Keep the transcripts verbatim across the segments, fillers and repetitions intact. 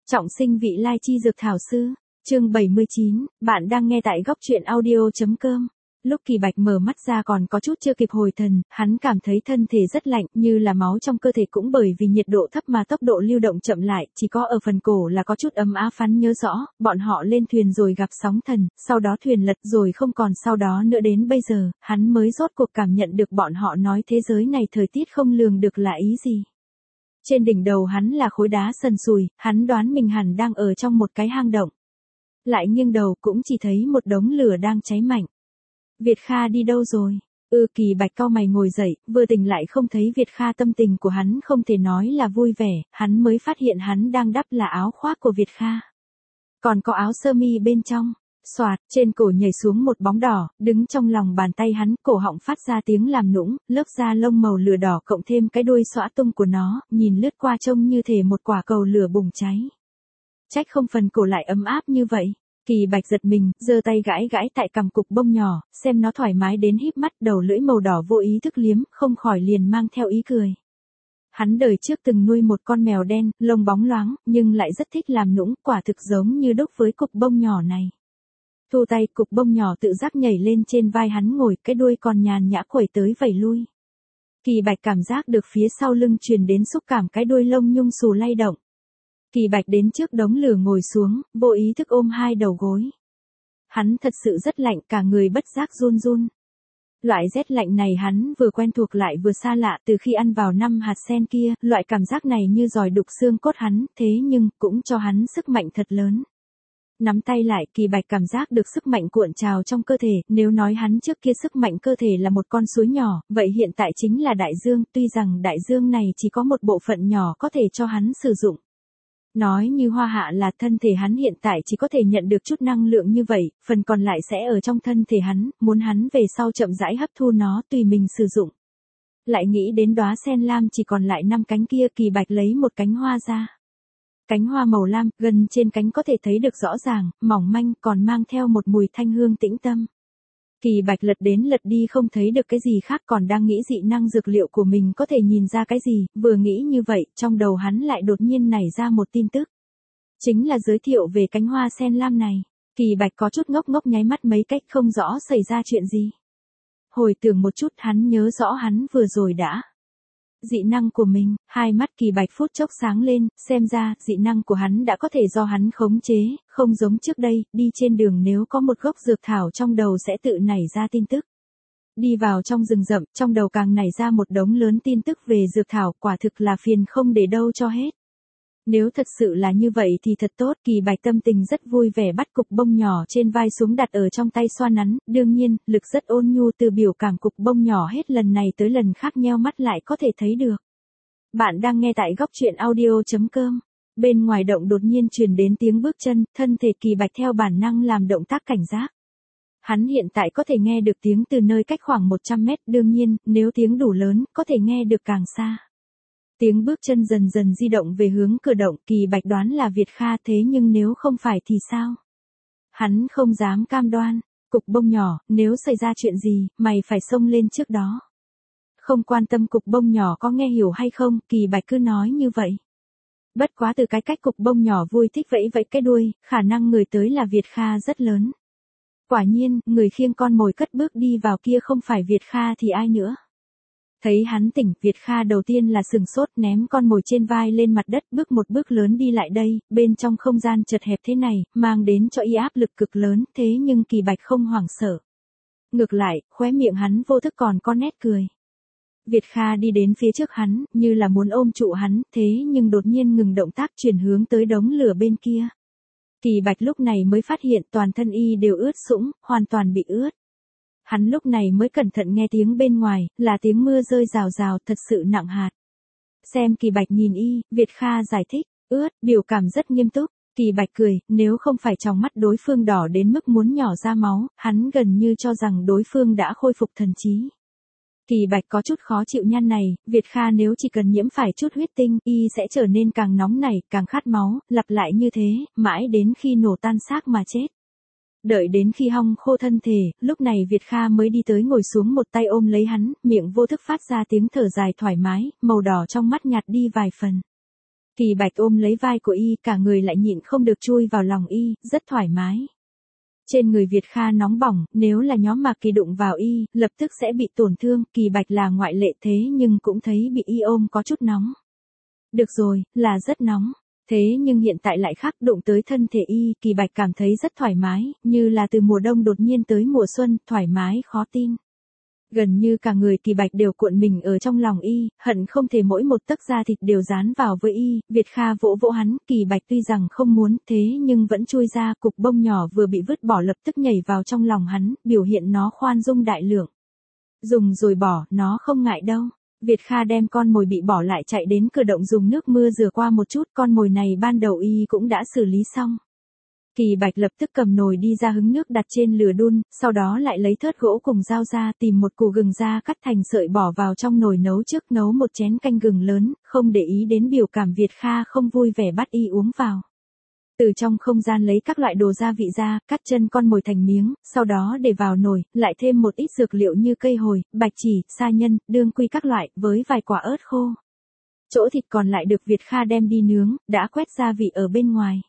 Trọng sinh vị lai chi dược thảo sư, chương bảy mươi chín, bạn đang nghe tại góc truyện audio.com. Lúc Kỳ Bạch mở mắt ra còn có chút chưa kịp hồi thần, hắn cảm thấy thân thể rất lạnh, như là máu trong cơ thể cũng bởi vì nhiệt độ thấp mà tốc độ lưu động chậm lại, chỉ có ở phần cổ là có chút ấm áp. Hắn nhớ rõ, bọn họ lên thuyền rồi gặp sóng thần, sau đó thuyền lật rồi không còn sau đó nữa, đến bây giờ, hắn mới rốt cuộc cảm nhận được bọn họ nói thế giới này thời tiết không lường được là ý gì. Trên đỉnh đầu hắn là khối đá sần sùi, hắn đoán mình hẳn đang ở trong một cái hang động. Lại nghiêng đầu cũng chỉ thấy một đống lửa đang cháy mạnh. Việt Kha đi đâu rồi? Ừ, Kỳ Bạch cau mày ngồi dậy, vừa tỉnh lại không thấy Việt Kha, tâm tình của hắn không thể nói là vui vẻ, hắn mới phát hiện hắn đang đắp là áo khoác của Việt Kha. Còn có áo sơ mi bên trong. Xoạt, trên cổ nhảy xuống một bóng đỏ, đứng trong lòng bàn tay hắn, cổ họng phát ra tiếng làm nũng, lớp da lông màu lửa đỏ cộng thêm cái đuôi xõa tung của nó, nhìn lướt qua trông như thể một quả cầu lửa bùng cháy. Trách không phần cổ lại ấm áp như vậy. Kỳ Bạch giật mình, giơ tay gãi gãi tại cằm cục bông nhỏ, xem nó thoải mái đến híp mắt, đầu lưỡi màu đỏ vô ý thức liếm, không khỏi liền mang theo ý cười. Hắn đời trước từng nuôi một con mèo đen, lông bóng loáng, nhưng lại rất thích làm nũng, quả thực giống như đúc với cục bông nhỏ này. Thu tay, cục bông nhỏ tự giác nhảy lên trên vai hắn ngồi, cái đuôi còn nhàn nhã khuẩy tới vẩy lui. Kỳ Bạch cảm giác được phía sau lưng truyền đến xúc cảm cái đuôi lông nhung xù lay động. Kỳ Bạch đến trước đống lửa ngồi xuống, vô ý thức ôm hai đầu gối. Hắn thật sự rất lạnh, cả người bất giác run run. Loại rét lạnh này hắn vừa quen thuộc lại vừa xa lạ, từ khi ăn vào năm hạt sen kia, loại cảm giác này như giòi đục xương cốt hắn, thế nhưng cũng cho hắn sức mạnh thật lớn. Nắm tay lại, Kỳ Bạch cảm giác được sức mạnh cuộn trào trong cơ thể, nếu nói hắn trước kia sức mạnh cơ thể là một con suối nhỏ, vậy hiện tại chính là đại dương, tuy rằng đại dương này chỉ có một bộ phận nhỏ có thể cho hắn sử dụng. Nói như hoa hạ là thân thể hắn hiện tại chỉ có thể nhận được chút năng lượng như vậy, phần còn lại sẽ ở trong thân thể hắn, muốn hắn về sau chậm rãi hấp thu nó tùy mình sử dụng. Lại nghĩ đến đóa sen lam chỉ còn lại năm cánh kia, Kỳ Bạch lấy một cánh hoa ra. Cánh hoa màu lam, gần trên cánh có thể thấy được rõ ràng, mỏng manh, còn mang theo một mùi thanh hương tĩnh tâm. Kỳ Bạch lật đến lật đi không thấy được cái gì khác, còn đang nghĩ dị năng dược liệu của mình có thể nhìn ra cái gì, vừa nghĩ như vậy, trong đầu hắn lại đột nhiên nảy ra một tin tức. Chính là giới thiệu về cánh hoa sen lam này. Kỳ Bạch có chút ngốc ngốc nháy mắt mấy cách, không rõ xảy ra chuyện gì. Hồi tưởng một chút, hắn nhớ rõ hắn vừa rồi đã. Dị năng của mình, hai mắt Kỳ Bạch phút chốc sáng lên, xem ra, dị năng của hắn đã có thể do hắn khống chế, không giống trước đây, đi trên đường nếu có một gốc dược thảo trong đầu sẽ tự nảy ra tin tức. Đi vào trong rừng rậm, trong đầu càng nảy ra một đống lớn tin tức về dược thảo, quả thực là phiền không để đâu cho hết. Nếu thật sự là như vậy thì thật tốt, Kỳ Bạch tâm tình rất vui vẻ, bắt cục bông nhỏ trên vai xuống đặt ở trong tay xoa nắn, đương nhiên, lực rất ôn nhu từ biểu cảm cục bông nhỏ hết lần này tới lần khác nheo mắt lại có thể thấy được. Bạn đang nghe tại góc truyện audio.com. Bên ngoài động đột nhiên truyền đến tiếng bước chân, thân thể Kỳ Bạch theo bản năng làm động tác cảnh giác. Hắn hiện tại có thể nghe được tiếng từ nơi cách khoảng một trăm mét, đương nhiên, nếu tiếng đủ lớn, có thể nghe được càng xa. Tiếng bước chân dần dần di động về hướng cửa động, Kỳ Bạch đoán là Việt Kha, thế nhưng nếu không phải thì sao? Hắn không dám cam đoan. Cục bông nhỏ, nếu xảy ra chuyện gì, mày phải xông lên trước đó. Không quan tâm cục bông nhỏ có nghe hiểu hay không, Kỳ Bạch cứ nói như vậy. Bất quá từ cái cách cục bông nhỏ vui thích vẫy vẫy cái đuôi, khả năng người tới là Việt Kha rất lớn. Quả nhiên, người khiêng con mồi cất bước đi vào kia không phải Việt Kha thì ai nữa. Thấy hắn tỉnh, Việt Kha đầu tiên là sừng sốt, ném con mồi trên vai lên mặt đất, bước một bước lớn đi lại đây, bên trong không gian chật hẹp thế này, mang đến cho y áp lực cực lớn, thế nhưng Kỳ Bạch không hoảng sợ. Ngược lại, khóe miệng hắn vô thức còn có nét cười. Việt Kha đi đến phía trước hắn, như là muốn ôm trụ hắn, thế nhưng đột nhiên ngừng động tác, chuyển hướng tới đống lửa bên kia. Kỳ Bạch lúc này mới phát hiện toàn thân y đều ướt sũng, hoàn toàn bị ướt. Hắn lúc này mới cẩn thận nghe tiếng bên ngoài, là tiếng mưa rơi rào rào, thật sự nặng hạt. Xem Kỳ Bạch nhìn y, Việt Kha giải thích, ướt, biểu cảm rất nghiêm túc. Kỳ Bạch cười, nếu không phải trong mắt đối phương đỏ đến mức muốn nhỏ ra máu, hắn gần như cho rằng đối phương đã khôi phục thần trí. Kỳ Bạch có chút khó chịu nhăn này, Việt Kha nếu chỉ cần nhiễm phải chút huyết tinh, y sẽ trở nên càng nóng nảy, càng khát máu, lặp lại như thế, mãi đến khi nổ tan xác mà chết. Đợi đến khi hong khô thân thể, lúc này Việt Kha mới đi tới ngồi xuống, một tay ôm lấy hắn, miệng vô thức phát ra tiếng thở dài thoải mái, màu đỏ trong mắt nhạt đi vài phần. Kỳ Bạch ôm lấy vai của y, cả người lại nhịn không được chui vào lòng y, rất thoải mái. Trên người Việt Kha nóng bỏng, nếu là nhóm Mạc Kỳ đụng vào y, lập tức sẽ bị tổn thương, Kỳ Bạch là ngoại lệ thế nhưng cũng thấy bị y ôm có chút nóng. Được rồi, là rất nóng. Thế nhưng hiện tại lại khác, đụng tới thân thể y, Kỳ Bạch cảm thấy rất thoải mái, như là từ mùa đông đột nhiên tới mùa xuân, thoải mái khó tin. Gần như cả người Kỳ Bạch đều cuộn mình ở trong lòng y, hận không thể mỗi một tấc da thịt đều dán vào với y, Việt Kha vỗ vỗ hắn, Kỳ Bạch tuy rằng không muốn thế nhưng vẫn chui ra, cục bông nhỏ vừa bị vứt bỏ lập tức nhảy vào trong lòng hắn, biểu hiện nó khoan dung đại lượng. Dùng rồi bỏ, nó không ngại đâu. Việt Kha đem con mồi bị bỏ lại chạy đến cửa động dùng nước mưa rửa qua một chút, con mồi này ban đầu y cũng đã xử lý xong. Kỳ Bạch lập tức cầm nồi đi ra hứng nước đặt trên lửa đun, sau đó lại lấy thớt gỗ cùng dao ra tìm một củ gừng ra cắt thành sợi bỏ vào trong nồi nấu trước, nấu một chén canh gừng lớn, không để ý đến biểu cảm Việt Kha không vui vẻ bắt y uống vào. Từ trong không gian lấy các loại đồ gia vị ra, cắt chân con mồi thành miếng, sau đó để vào nồi, lại thêm một ít dược liệu như cây hồi, bạch chỉ, sa nhân, đương quy các loại, với vài quả ớt khô. Chỗ thịt còn lại được Việt Kha đem đi nướng, đã quét gia vị ở bên ngoài.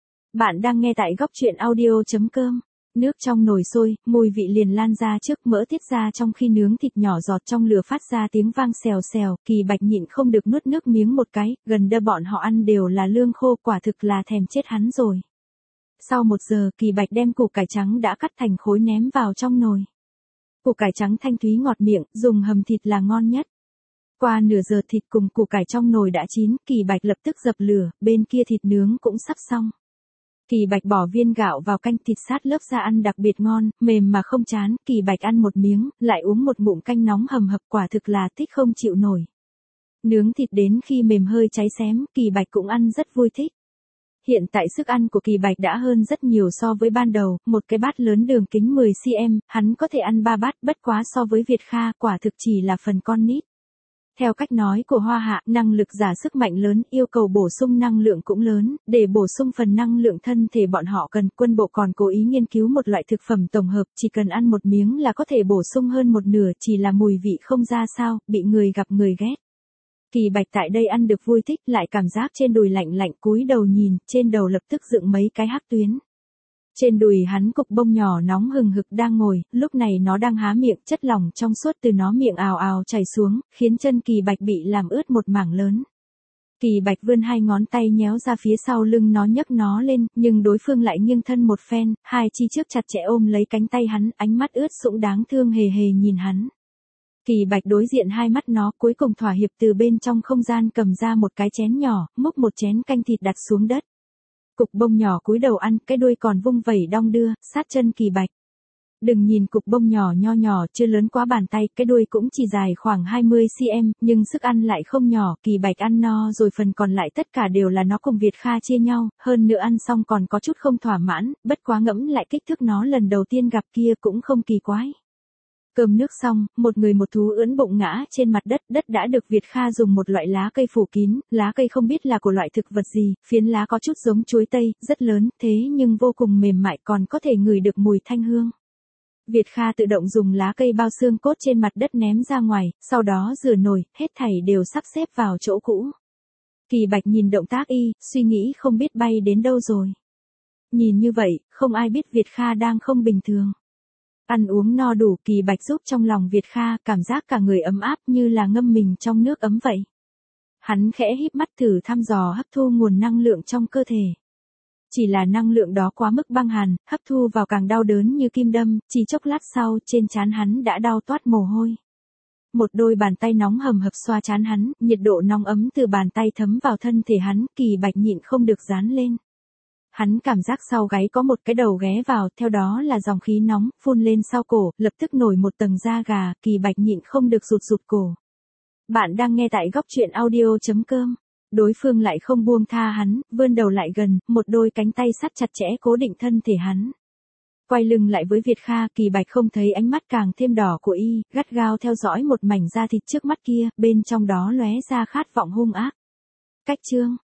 Bạn đang nghe tại góc truyện audio.com. Nước trong nồi sôi, mùi vị liền lan ra trước, mỡ tiết ra trong khi nướng thịt nhỏ giọt trong lửa phát ra tiếng vang xèo xèo, Kỳ Bạch nhịn không được nuốt nước miếng một cái, gần đây bọn họ ăn đều là lương khô, quả thực là thèm chết hắn rồi. Sau một giờ, Kỳ Bạch đem củ cải trắng đã cắt thành khối ném vào trong nồi. Củ cải trắng thanh thúy ngọt miệng, dùng hầm thịt là ngon nhất. Qua nửa giờ thịt cùng củ cải trong nồi đã chín, Kỳ Bạch lập tức dập lửa, bên kia thịt nướng cũng sắp xong. Kỳ Bạch bỏ viên gạo vào canh, thịt sát lớp ra ăn đặc biệt ngon, mềm mà không chán, Kỳ Bạch ăn một miếng, lại uống một ngụm canh nóng hầm hập, quả thực là thích không chịu nổi. Nướng thịt đến khi mềm hơi cháy xém, Kỳ Bạch cũng ăn rất vui thích. Hiện tại sức ăn của Kỳ Bạch đã hơn rất nhiều so với ban đầu, một cái bát lớn đường kính mười xăng-ti-mét, hắn có thể ăn ba bát, bất quá so với Việt Kha, quả thực chỉ là phần con nít. Theo cách nói của Hoa Hạ, năng lực giả sức mạnh lớn, yêu cầu bổ sung năng lượng cũng lớn, để bổ sung phần năng lượng thân thể bọn họ cần, quân bộ còn cố ý nghiên cứu một loại thực phẩm tổng hợp, chỉ cần ăn một miếng là có thể bổ sung hơn một nửa, chỉ là mùi vị không ra sao, bị người gặp người ghét. Kỳ Bạch tại đây ăn được vui thích, lại cảm giác trên đùi lạnh lạnh, cúi đầu nhìn, trên đầu lập tức dựng mấy cái hắc tuyến. Trên đùi hắn cục bông nhỏ nóng hừng hực đang ngồi, lúc này nó đang há miệng, chất lỏng trong suốt từ nó miệng ào ào chảy xuống, khiến chân Kỳ Bạch bị làm ướt một mảng lớn. Kỳ Bạch vươn hai ngón tay nhéo ra phía sau lưng nó, nhấc nó lên, nhưng đối phương lại nghiêng thân một phen, hai chi trước chặt chẽ ôm lấy cánh tay hắn, ánh mắt ướt sũng đáng thương hề hề nhìn hắn. Kỳ Bạch đối diện hai mắt nó, cuối cùng thỏa hiệp từ bên trong không gian cầm ra một cái chén nhỏ, múc một chén canh thịt đặt xuống đất. Cục bông nhỏ cúi đầu ăn, cái đuôi còn vung vẩy đong đưa, sát chân Kỳ Bạch. Đừng nhìn cục bông nhỏ nho nhỏ, chưa lớn quá bàn tay, cái đuôi cũng chỉ dài khoảng hai mươi xăng-ti-mét, nhưng sức ăn lại không nhỏ, Kỳ Bạch ăn no rồi, phần còn lại tất cả đều là nó cùng Việt Kha chia nhau, hơn nữa ăn xong còn có chút không thỏa mãn, bất quá ngẫm lại kích thước nó lần đầu tiên gặp kia cũng không kỳ quái. Cơm nước xong, một người một thú ưỡn bụng ngã trên mặt đất, đất đã được Việt Kha dùng một loại lá cây phủ kín, lá cây không biết là của loại thực vật gì, phiến lá có chút giống chuối tây, rất lớn, thế nhưng vô cùng mềm mại, còn có thể ngửi được mùi thanh hương. Việt Kha tự động dùng lá cây bao xương cốt trên mặt đất ném ra ngoài, sau đó rửa nồi, hết thảy đều sắp xếp vào chỗ cũ. Kỳ Bạch nhìn động tác y, suy nghĩ không biết bay đến đâu rồi. Nhìn như vậy, không ai biết Việt Kha đang không bình thường. Ăn uống no đủ, Kỳ Bạch giúp trong lòng Việt Kha, cảm giác cả người ấm áp như là ngâm mình trong nước ấm vậy. Hắn khẽ híp mắt thử thăm dò hấp thu nguồn năng lượng trong cơ thể. Chỉ là năng lượng đó quá mức băng hàn, hấp thu vào càng đau đớn như kim đâm, chỉ chốc lát sau, trên trán hắn đã đau toát mồ hôi. Một đôi bàn tay nóng hầm hập xoa trán hắn, nhiệt độ nóng ấm từ bàn tay thấm vào thân thể hắn, Kỳ Bạch nhịn không được dán lên. Hắn cảm giác sau gáy có một cái đầu ghé vào, theo đó là dòng khí nóng, phun lên sau cổ, lập tức nổi một tầng da gà, Kỳ Bạch nhịn không được rụt rụt cổ. Bạn đang nghe tại góc truyện audio.com. Đối phương lại không buông tha hắn, vươn đầu lại gần, một đôi cánh tay sắt chặt chẽ cố định thân thể hắn. Quay lưng lại với Việt Kha, Kỳ Bạch không thấy ánh mắt càng thêm đỏ của y, gắt gao theo dõi một mảnh da thịt trước mắt kia, bên trong đó lóe ra khát vọng hung ác. Cách chương